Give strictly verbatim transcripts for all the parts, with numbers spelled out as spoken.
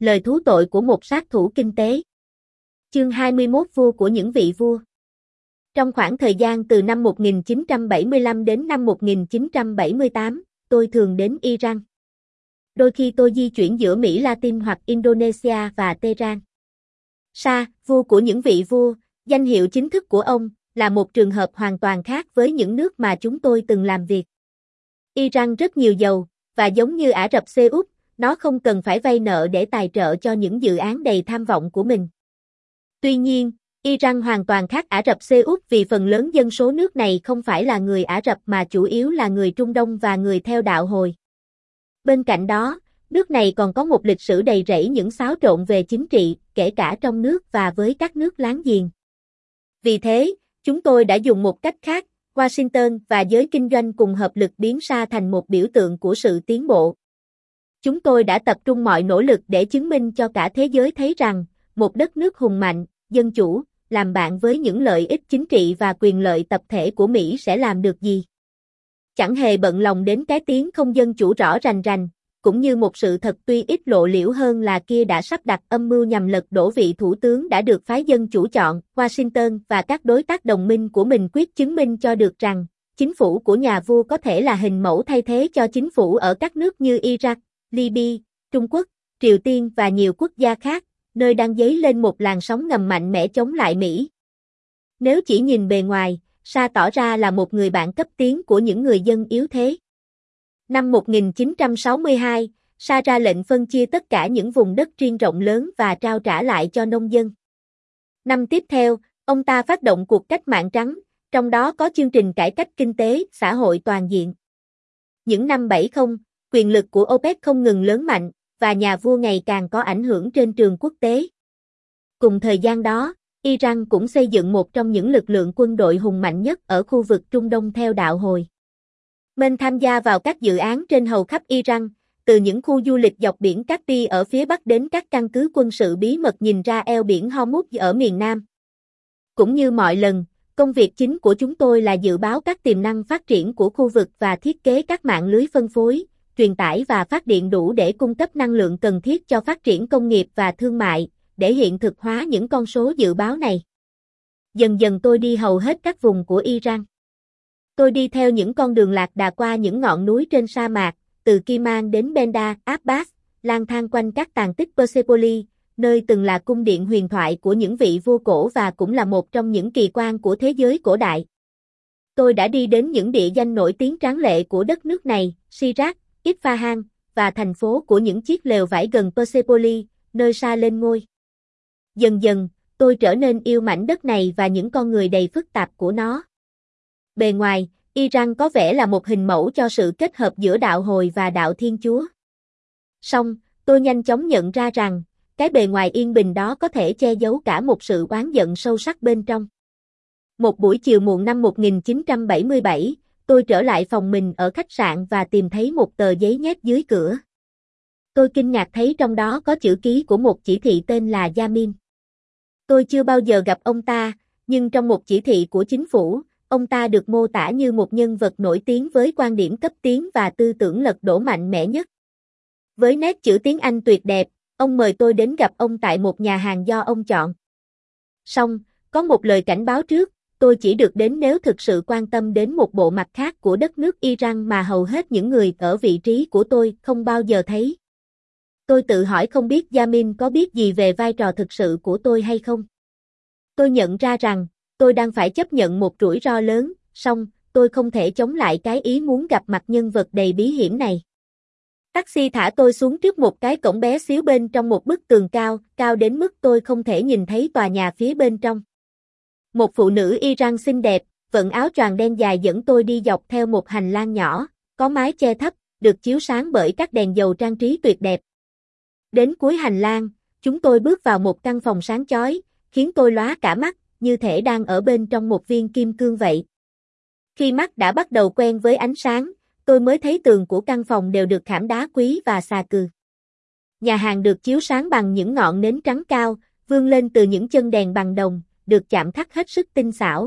Lời thú tội của một sát thủ kinh tế. Chương hai mươi mốt Vua của những vị vua. Trong khoảng thời gian từ năm một nghìn chín trăm bảy mươi lăm đến năm một nghìn chín trăm bảy mươi tám, tôi thường đến Iran. Đôi khi tôi di chuyển giữa Mỹ Latin hoặc Indonesia và Tehran. Shah, vua của những vị vua, danh hiệu chính thức của ông, là một trường hợp hoàn toàn khác với những nước mà chúng tôi từng làm việc. Iran rất nhiều dầu, và giống như Ả Rập Xê Út, nó không cần phải vay nợ để tài trợ cho những dự án đầy tham vọng của mình. Tuy nhiên, Iran hoàn toàn khác Ả Rập Xê Út vì phần lớn dân số nước này không phải là người Ả Rập mà chủ yếu là người Trung Đông và người theo đạo Hồi. Bên cạnh đó, nước này còn có một lịch sử đầy rẫy những xáo trộn về chính trị, kể cả trong nước và với các nước láng giềng. Vì thế, chúng tôi đã dùng một cách khác, Washington và giới kinh doanh cùng hợp lực biến Shah thành một biểu tượng của sự tiến bộ. Chúng tôi đã tập trung mọi nỗ lực để chứng minh cho cả thế giới thấy rằng, một đất nước hùng mạnh, dân chủ, làm bạn với những lợi ích chính trị và quyền lợi tập thể của Mỹ sẽ làm được gì. Chẳng hề bận lòng đến cái tiếng không dân chủ rõ rành rành, cũng như một sự thật tuy ít lộ liễu hơn là kia đã sắp đặt âm mưu nhằm lật đổ vị thủ tướng đã được phái dân chủ chọn. Washington và các đối tác đồng minh của mình quyết chứng minh cho được rằng, chính phủ của nhà vua có thể là hình mẫu thay thế cho chính phủ ở các nước như Iraq, Libya, Trung Quốc, Triều Tiên và nhiều quốc gia khác, nơi đang dấy lên một làn sóng ngầm mạnh mẽ chống lại Mỹ. Nếu chỉ nhìn bề ngoài, Shah tỏ ra là một người bạn cấp tiến của những người dân yếu thế. Năm một nghìn chín trăm sáu mươi hai, Shah ra lệnh phân chia tất cả những vùng đất riêng rộng lớn và trao trả lại cho nông dân. Năm tiếp theo, ông ta phát động cuộc cách mạng trắng, trong đó có chương trình cải cách kinh tế, xã hội toàn diện. Những năm bảy mươi, quyền lực của OPEC không ngừng lớn mạnh, và nhà vua ngày càng có ảnh hưởng trên trường quốc tế. Cùng thời gian đó, Iran cũng xây dựng một trong những lực lượng quân đội hùng mạnh nhất ở khu vực Trung Đông theo đạo Hồi. Mình tham gia vào các dự án trên hầu khắp Iran, từ những khu du lịch dọc biển Caspian ở phía Bắc đến các căn cứ quân sự bí mật nhìn ra eo biển Hormuz ở miền Nam. Cũng như mọi lần, công việc chính của chúng tôi là dự báo các tiềm năng phát triển của khu vực và thiết kế các mạng lưới phân phối, truyền tải và phát điện đủ để cung cấp năng lượng cần thiết cho phát triển công nghiệp và thương mại, để hiện thực hóa những con số dự báo này. Dần dần tôi đi hầu hết các vùng của Iran. Tôi đi theo những con đường lạc đà qua những ngọn núi trên sa mạc, từ Kiman đến Benda, Abbas, lang thang quanh các tàn tích Persepolis, nơi từng là cung điện huyền thoại của những vị vua cổ và cũng là một trong những kỳ quan của thế giới cổ đại. Tôi đã đi đến những địa danh nổi tiếng tráng lệ của đất nước này, Shiraz, Isfahan, và thành phố của những chiếc lều vải gần Persepolis, nơi Shah lên ngôi. Dần dần, tôi trở nên yêu mảnh đất này và những con người đầy phức tạp của nó. Bề ngoài, Iran có vẻ là một hình mẫu cho sự kết hợp giữa đạo Hồi và đạo Thiên Chúa. Song, tôi nhanh chóng nhận ra rằng, cái bề ngoài yên bình đó có thể che giấu cả một sự oán giận sâu sắc bên trong. Một buổi chiều muộn năm một nghìn chín trăm bảy mươi bảy, tôi trở lại phòng mình ở khách sạn và tìm thấy một tờ giấy nhét dưới cửa. Tôi kinh ngạc thấy trong đó có chữ ký của một chỉ thị tên là Yamin. Tôi chưa bao giờ gặp ông ta, nhưng trong một chỉ thị của chính phủ, ông ta được mô tả như một nhân vật nổi tiếng với quan điểm cấp tiến và tư tưởng lật đổ mạnh mẽ nhất. Với nét chữ tiếng Anh tuyệt đẹp, ông mời tôi đến gặp ông tại một nhà hàng do ông chọn. Song, có một lời cảnh báo trước, tôi chỉ được đến nếu thực sự quan tâm đến một bộ mặt khác của đất nước Iran mà hầu hết những người ở vị trí của tôi không bao giờ thấy. Tôi tự hỏi không biết Yamin có biết gì về vai trò thực sự của tôi hay không. Tôi nhận ra rằng, tôi đang phải chấp nhận một rủi ro lớn, song, tôi không thể chống lại cái ý muốn gặp mặt nhân vật đầy bí hiểm này. Taxi thả tôi xuống trước một cái cổng bé xíu bên trong một bức tường cao, cao đến mức tôi không thể nhìn thấy tòa nhà phía bên trong. Một phụ nữ Iran xinh đẹp, vận áo choàng đen dài dẫn tôi đi dọc theo một hành lang nhỏ, có mái che thấp, được chiếu sáng bởi các đèn dầu trang trí tuyệt đẹp. Đến cuối hành lang, chúng tôi bước vào một căn phòng sáng chói, khiến tôi lóa cả mắt, như thể đang ở bên trong một viên kim cương vậy. Khi mắt đã bắt đầu quen với ánh sáng, tôi mới thấy tường của căn phòng đều được khảm đá quý và xà cừ. Nhà hàng được chiếu sáng bằng những ngọn nến trắng cao, vươn lên từ những chân đèn bằng đồng, được chạm khắc hết sức tinh xảo.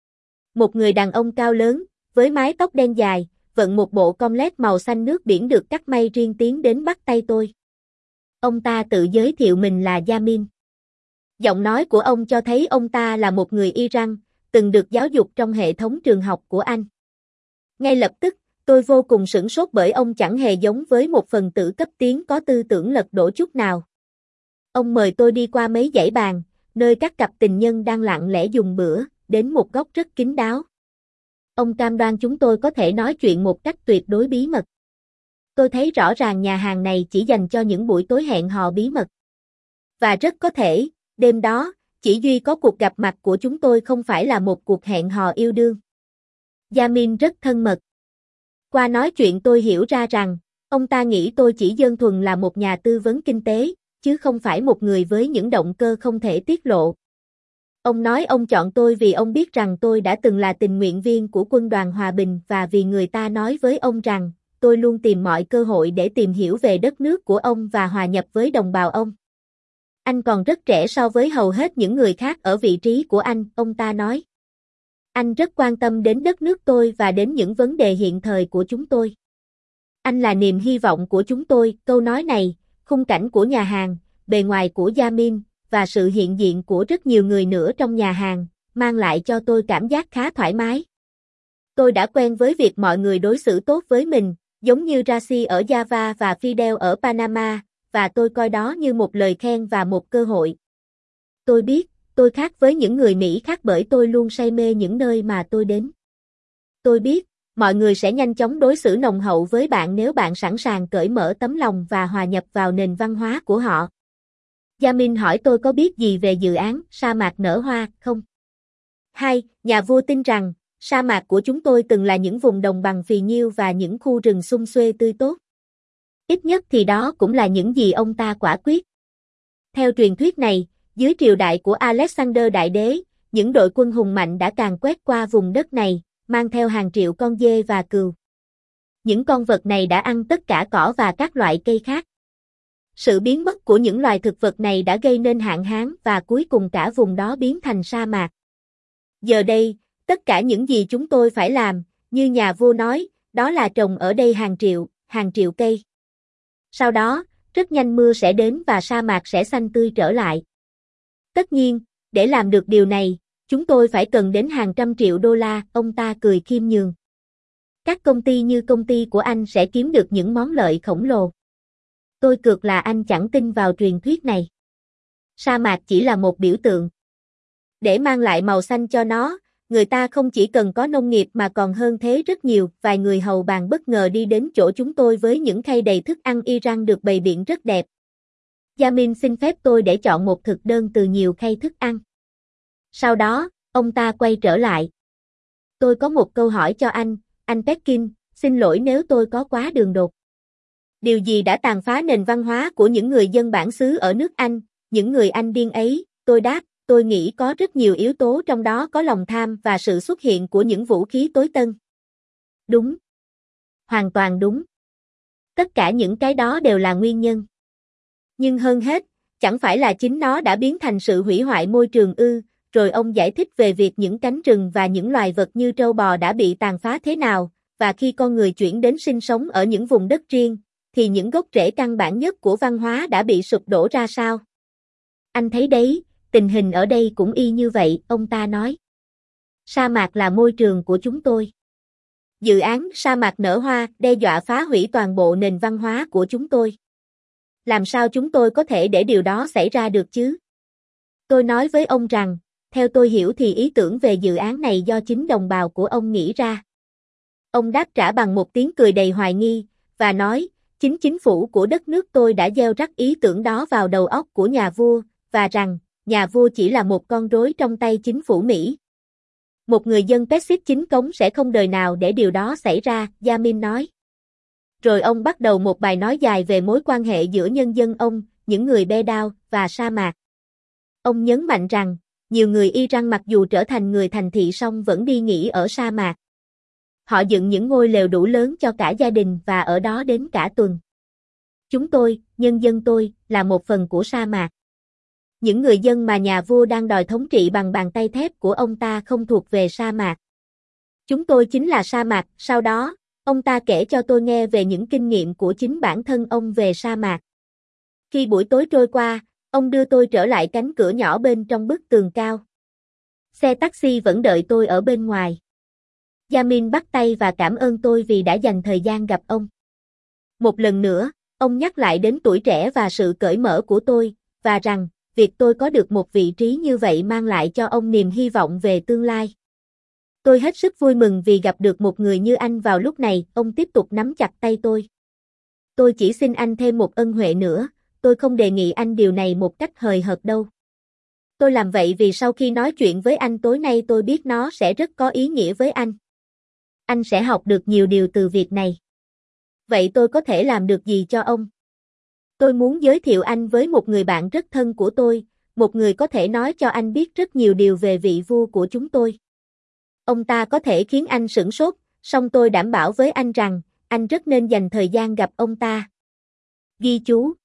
Một người đàn ông cao lớn, với mái tóc đen dài, vận một bộ comlet màu xanh nước biển được cắt may riêng tiến đến bắt tay tôi. Ông ta tự giới thiệu mình là Yamin. Giọng nói của ông cho thấy ông ta là một người Iran, từng được giáo dục trong hệ thống trường học của Anh. Ngay lập tức, tôi vô cùng sửng sốt bởi ông chẳng hề giống với một phần tử cấp tiến có tư tưởng lật đổ chút nào. Ông mời tôi đi qua mấy dãy bàn, nơi các cặp tình nhân đang lặng lẽ dùng bữa, đến một góc rất kín đáo. Ông cam đoan chúng tôi có thể nói chuyện một cách tuyệt đối bí mật. Tôi thấy rõ ràng nhà hàng này chỉ dành cho những buổi tối hẹn hò bí mật. Và rất có thể, đêm đó, chỉ duy có cuộc gặp mặt của chúng tôi không phải là một cuộc hẹn hò yêu đương. Yamin rất thân mật. Qua nói chuyện tôi hiểu ra rằng, ông ta nghĩ tôi chỉ đơn thuần là một nhà tư vấn kinh tế, chứ không phải một người với những động cơ không thể tiết lộ. Ông nói ông chọn tôi vì ông biết rằng tôi đã từng là tình nguyện viên của quân đoàn hòa bình và vì người ta nói với ông rằng, tôi luôn tìm mọi cơ hội để tìm hiểu về đất nước của ông và hòa nhập với đồng bào ông. Anh còn rất trẻ so với hầu hết những người khác ở vị trí của anh, ông ta nói. Anh rất quan tâm đến đất nước tôi và đến những vấn đề hiện thời của chúng tôi. Anh là niềm hy vọng của chúng tôi, câu nói này, khung cảnh của nhà hàng, bề ngoài của Yamin, và sự hiện diện của rất nhiều người nữa trong nhà hàng, mang lại cho tôi cảm giác khá thoải mái. Tôi đã quen với việc mọi người đối xử tốt với mình, giống như Rashi ở Java và Fidel ở Panama, và tôi coi đó như một lời khen và một cơ hội. Tôi biết, tôi khác với những người Mỹ khác bởi tôi luôn say mê những nơi mà tôi đến. Tôi biết, mọi người sẽ nhanh chóng đối xử nồng hậu với bạn nếu bạn sẵn sàng cởi mở tấm lòng và hòa nhập vào nền văn hóa của họ. Yamin hỏi tôi có biết gì về dự án sa mạc nở hoa không? Hai, nhà vua tin rằng, sa mạc của chúng tôi từng là những vùng đồng bằng phì nhiêu và những khu rừng sum xuê tươi tốt. Ít nhất thì đó cũng là những gì ông ta quả quyết. Theo truyền thuyết này, dưới triều đại của Alexander Đại Đế, những đội quân hùng mạnh đã càn quét qua vùng đất này, mang theo hàng triệu con dê và cừu. Những con vật này đã ăn tất cả cỏ và các loại cây khác. Sự biến mất của những loài thực vật này đã gây nên hạn hán và cuối cùng cả vùng đó biến thành sa mạc. Giờ đây, tất cả những gì chúng tôi phải làm, như nhà vua nói, đó là trồng ở đây hàng triệu, hàng triệu cây. Sau đó, rất nhanh mưa sẽ đến và sa mạc sẽ xanh tươi trở lại. Tất nhiên, để làm được điều này, chúng tôi phải cần đến hàng trăm triệu đô la, ông ta cười khiêm nhường. Các công ty như công ty của anh sẽ kiếm được những món lợi khổng lồ. Tôi cược là anh chẳng tin vào truyền thuyết này. Sa mạc chỉ là một biểu tượng. Để mang lại màu xanh cho nó, người ta không chỉ cần có nông nghiệp mà còn hơn thế rất nhiều. Vài người hầu bàn bất ngờ đi đến chỗ chúng tôi với những khay đầy thức ăn Iran được bày biện rất đẹp. Yamin xin phép tôi để chọn một thực đơn từ nhiều khay thức ăn. Sau đó, ông ta quay trở lại. Tôi có một câu hỏi cho anh, anh Pekin, xin lỗi nếu tôi có quá đường đột. Điều gì đã tàn phá nền văn hóa của những người dân bản xứ ở nước Anh, những người Anh điên ấy? Tôi đáp, tôi nghĩ có rất nhiều yếu tố trong đó có lòng tham và sự xuất hiện của những vũ khí tối tân. Đúng. Hoàn toàn đúng. Tất cả những cái đó đều là nguyên nhân. Nhưng hơn hết, chẳng phải là chính nó đã biến thành sự hủy hoại môi trường ư? Rồi ông giải thích về việc những cánh rừng và những loài vật như trâu bò đã bị tàn phá thế nào, và khi con người chuyển đến sinh sống ở những vùng đất riêng, thì những gốc rễ căn bản nhất của văn hóa đã bị sụp đổ ra sao. Anh thấy đấy, tình hình ở đây cũng y như vậy, ông ta nói. Sa mạc là môi trường của chúng tôi. Dự án sa mạc nở hoa đe dọa phá hủy toàn bộ nền văn hóa của chúng tôi. Làm sao chúng tôi có thể để điều đó xảy ra được chứ? Tôi nói với ông rằng, theo tôi hiểu thì ý tưởng về dự án này do chính đồng bào của ông nghĩ ra. Ông đáp trả bằng một tiếng cười đầy hoài nghi, và nói, chính chính phủ của đất nước tôi đã gieo rắc ý tưởng đó vào đầu óc của nhà vua, và rằng, nhà vua chỉ là một con rối trong tay chính phủ Mỹ. Một người dân Pexit chính cống sẽ không đời nào để điều đó xảy ra, Yamin nói. Rồi ông bắt đầu một bài nói dài về mối quan hệ giữa nhân dân ông, những người Bedouin và sa mạc. Ông nhấn mạnh rằng, nhiều người Iran mặc dù trở thành người thành thị song vẫn đi nghỉ ở sa mạc. Họ dựng những ngôi lều đủ lớn cho cả gia đình và ở đó đến cả tuần. Chúng tôi, nhân dân tôi, là một phần của sa mạc. Những người dân mà nhà vua đang đòi thống trị bằng bàn tay thép của ông ta không thuộc về sa mạc. Chúng tôi chính là sa mạc. Sau đó, ông ta kể cho tôi nghe về những kinh nghiệm của chính bản thân ông về sa mạc. Khi buổi tối trôi qua, ông đưa tôi trở lại cánh cửa nhỏ bên trong bức tường cao. Xe taxi vẫn đợi tôi ở bên ngoài. Yamin bắt tay và cảm ơn tôi vì đã dành thời gian gặp ông. Một lần nữa, ông nhắc lại đến tuổi trẻ và sự cởi mở của tôi, và rằng, việc tôi có được một vị trí như vậy mang lại cho ông niềm hy vọng về tương lai. Tôi hết sức vui mừng vì gặp được một người như anh vào lúc này, ông tiếp tục nắm chặt tay tôi. Tôi chỉ xin anh thêm một ân huệ nữa, tôi không đề nghị anh điều này một cách hời hợt đâu. Tôi làm vậy vì sau khi nói chuyện với anh tối nay tôi biết nó sẽ rất có ý nghĩa với anh. Anh sẽ học được nhiều điều từ việc này. Vậy tôi có thể làm được gì cho ông? Tôi muốn giới thiệu anh với một người bạn rất thân của tôi, một người có thể nói cho anh biết rất nhiều điều về vị vua của chúng tôi. Ông ta có thể khiến anh sửng sốt, song tôi đảm bảo với anh rằng, anh rất nên dành thời gian gặp ông ta. Ghi chú,